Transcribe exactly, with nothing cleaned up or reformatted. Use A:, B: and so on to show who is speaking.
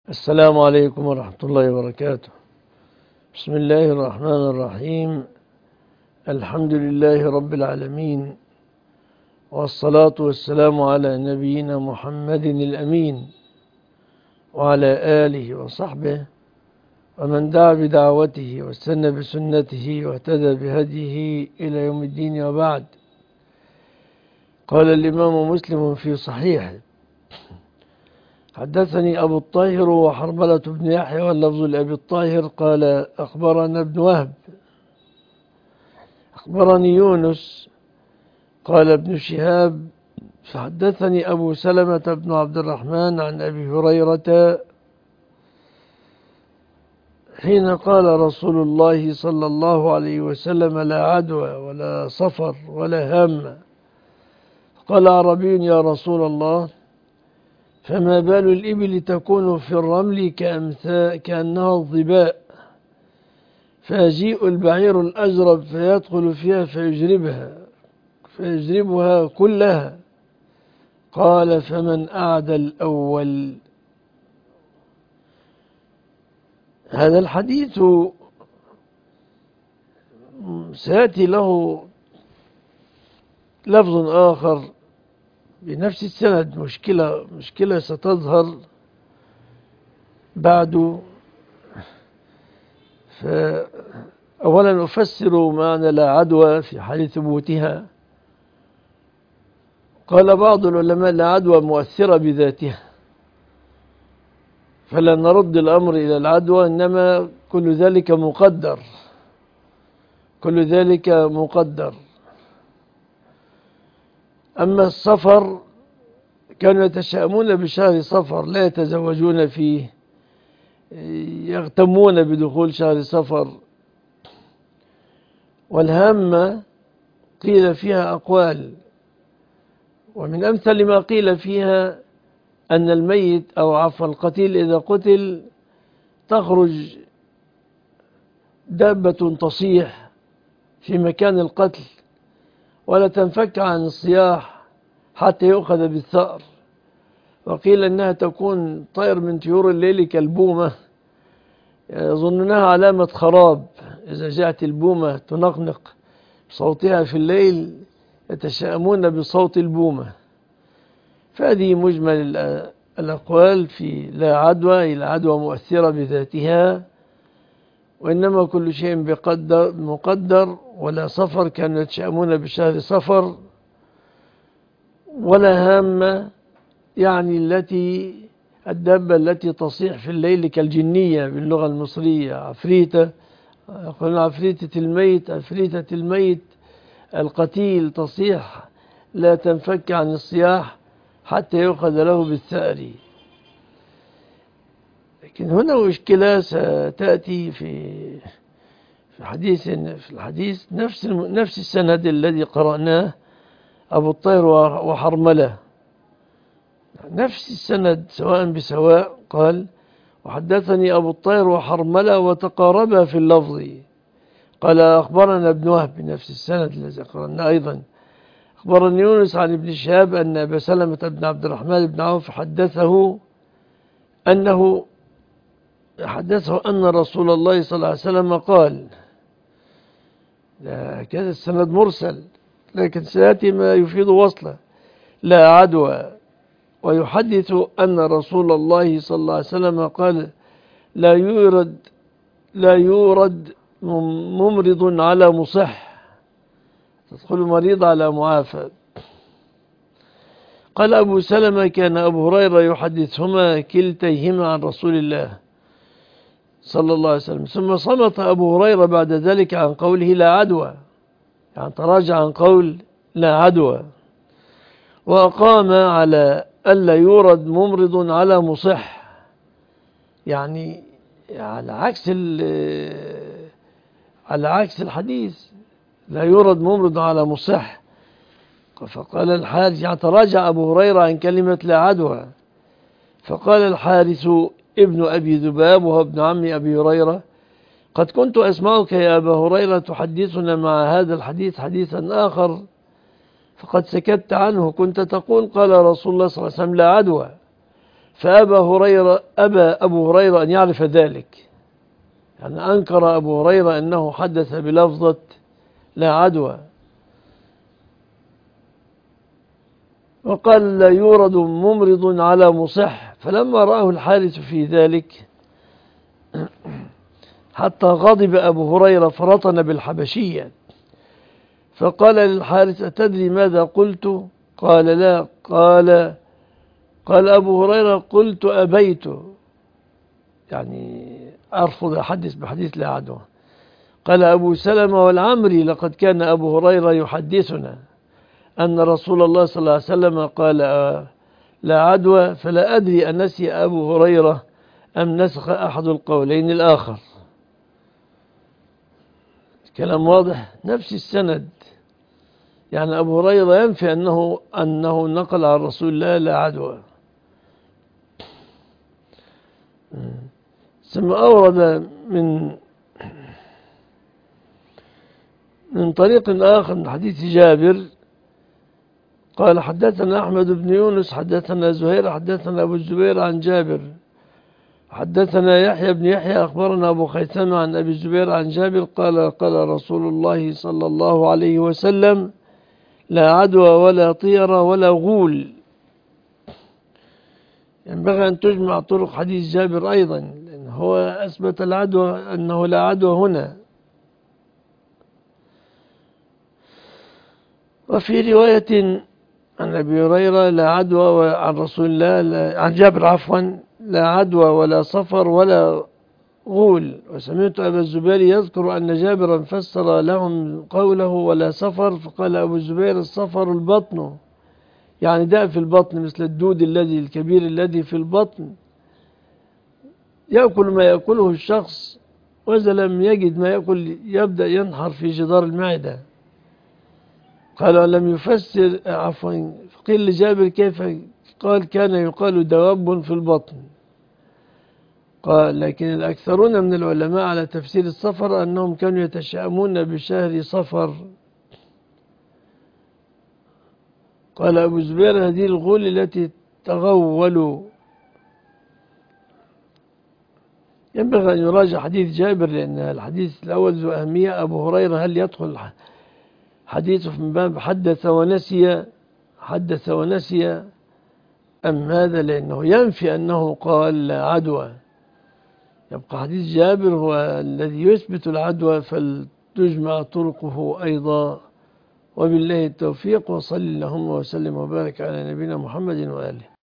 A: السلام عليكم ورحمة الله وبركاته. بسم الله الرحمن الرحيم. الحمد لله رب العالمين، والصلاة والسلام على نبينا محمد الأمين وعلى آله وصحبه ومن دعا بدعوته واستنى بسنته واهتدى بهديه إلى يوم الدين، وبعد. قال الإمام مسلم في صحيحه: حدثني أبو الطاهر وحرملة بن يحيى، واللفظ لأبي الطاهر قال: أخبرنا ابن وهب أخبرني يونس قال ابن شهاب: فحدثني أبو سلمة بن عبد الرحمن عن أبي هريرة حين قال رسول الله صلى الله عليه وسلم: لا عدوى ولا صفر ولا هامة. قال أعرابي: يا رسول الله، فما بال الإبل تكون في الرمل كأنها الظباء، فيجيء البعير الأجرب فيدخل فيها فيجربها فيجربها كلها. قال: فمن أعدى الأول؟ هذا الحديث سيأتي له لفظ آخر بنفس السند، مشكلة مشكلة ستظهر بعد. فأولا أفسر معنى لا عدوى في حال ثبوتها. قال بعض العلماء: لا عدوى مؤثرة بذاتها، فلا نرد الأمر إلى العدوى، إنما كل ذلك مقدر كل ذلك مقدر. أما السفر، كانوا يتشائمون بشهر صفر، لا يتزوجون فيه، يغتمون بدخول شهر صفر. والهامة قيل فيها أقوال، ومن أمثل ما قيل فيها أن الميت أو عفوا القتيل إذا قتل تخرج دابة تصيح في مكان القتل ولا تنفك عن الصياح حتى يؤخذ بالثأر. وقيل أنها تكون طير من طيور الليل كالبومة، يظنونها علامة خراب. إذا جاءت البومة تنقنق بصوتها في الليل يتشائمون بصوت البومة. فهذه مجمل الأقوال في لا عدوى. لا عدوى مؤثرة بذاتها، وإنما كل شيء بقدر مقدر. ولا صفر، كانوا يتشائمون بشهر صفر. ولا هامة، يعني التي الدابة التي تصيح في الليل كالجنية باللغة المصرية، عفريتة. يقولون عفريتة الميت، عفريتة الميت القتيل تصيح لا تنفك عن الصياح حتى يؤخذ له بالثأر. لكن هنا مشكلة ستأتي في في حديث في الحديث نفس نفس السند الذي قرأناه، أبو الطير وحرملة، نفس السند سواء بسواء. قال: وحدثني أبو الطير وحرملة، وتقاربا في اللفظ. قال: أخبرنا ابن وهب بنفس السند الذي قرأناه أيضا. أخبرني يونس عن ابن شهاب أن أبا سلمة بن عبد الرحمن بن عوف حدثه أنه حدثه أن رسول الله صلى الله عليه وسلم قال. كذا السند مرسل، لكن سيأتي ما يفيد وصله: لا عدوى. ويحدث أن رسول الله صلى الله عليه وسلم قال: لا يورد لا يورد ممرض على مصح، تدخل مريض على معافى. قال أبو سلمة: كان أبو هريرة يحدثهما كلتيهما عن رسول الله صلى الله عليه وسلم. ثم صمت أبو هريرة بعد ذلك عن قوله لا عدوى، يعني تراجع عن قول لا عدوى، وأقام على ألا يورد ممرض على مصح، يعني على عكس على عكس الحديث، لا يورد ممرض على مصح. فقال الحارث، يعني تراجع أبو هريرة عن كلمة لا عدوى. فقال الحارث ابن أبي ذباب وهو ابن عم أبي هريرة: قد كنت أسمعك يا أبا هريرة تحدثنا مع هذا الحديث حديثا آخر فقد سكت عنه، كنت تقول: قال رسول الله صلى الله عليه وسلم لا عدوى، فأبى هريرة أبى أبو هريرة أن يعرف ذلك، يعني أنكر أبو هريرة أنه حدث بلفظة لا عدوى، وقال لا يورد ممرض على مصح. فلما رآه الحارث في ذلك حتى غضب أبو هريرة فرطن بالحبشية، فقال للحارث أتدري ماذا قلت؟ قال لا. قال قال أبو هريرة قلت أبيت، يعني أرفض أحدث بحديث لا عدوى. قال أبو سلمة والعمري لقد كان أبو هريرة يحدثنا أن رسول الله صلى الله عليه وسلم قال لا عدوى، فلا أدري أنسي أبو هريرة أم نسخ أحد القولين الآخر. كلام واضح، نفس السند، يعني أبو هريرة ينفي أنه أنه نقل عن رسول الله لا عدوى. ثم أورد من من طريق آخر من حديث جابر قال حدثنا أحمد بن يونس حدثنا زهير حدثنا أبو الزبير عن جابر حدثنا يحيى بن يحيى أخبرنا أبو خيثمة عن أبي الزبير عن جابر قال قال رسول الله صلى الله عليه وسلم لا عدوى ولا طيرة ولا غول. ينبغي أن تجمع طرق حديث جابر أيضا، لأن هو أثبت العدوى أنه لا عدوى هنا. وفي رواية عن أبي هريرة لا عدوى عن رسول الله عن جابر عفوا لا عدوى ولا صفر ولا غول. وسمعت أبا الزبير يذكر أن جابرا فسر لهم قوله ولا صفر، فقال أبو الزبير الصفر البطن، يعني داء في البطن مثل الدود الذي الكبير الذي في البطن يأكل ما يأكله الشخص، وإذا لم يجد ما يأكل يبدأ ينحر في جدار المعدة. قال ولم يفسر عفوا قيل لجابر كيف؟ قال كان يقال دواب في البطن. قال لكن الأكثرون من العلماء على تفسير الصفر أنهم كانوا يتشائمون بشهر صفر. قال أبو زبير هذه الغول التي تغولوا. ينبغي أن يراجع حديث جابر، لأن الحديث الأول ذو أهمية. أبو هريرة هل يدخل حديثه من باب حدث ونسي حدث ونسي أم هذا؟ لأنه ينفي أنه قال لا عدوى. يبقى حديث جابر هو الذي يثبت العدوى، فلتجمع طرقه أيضا. وبالله التوفيق، وصلى اللهم وسلم وبارك على نبينا محمد وآله.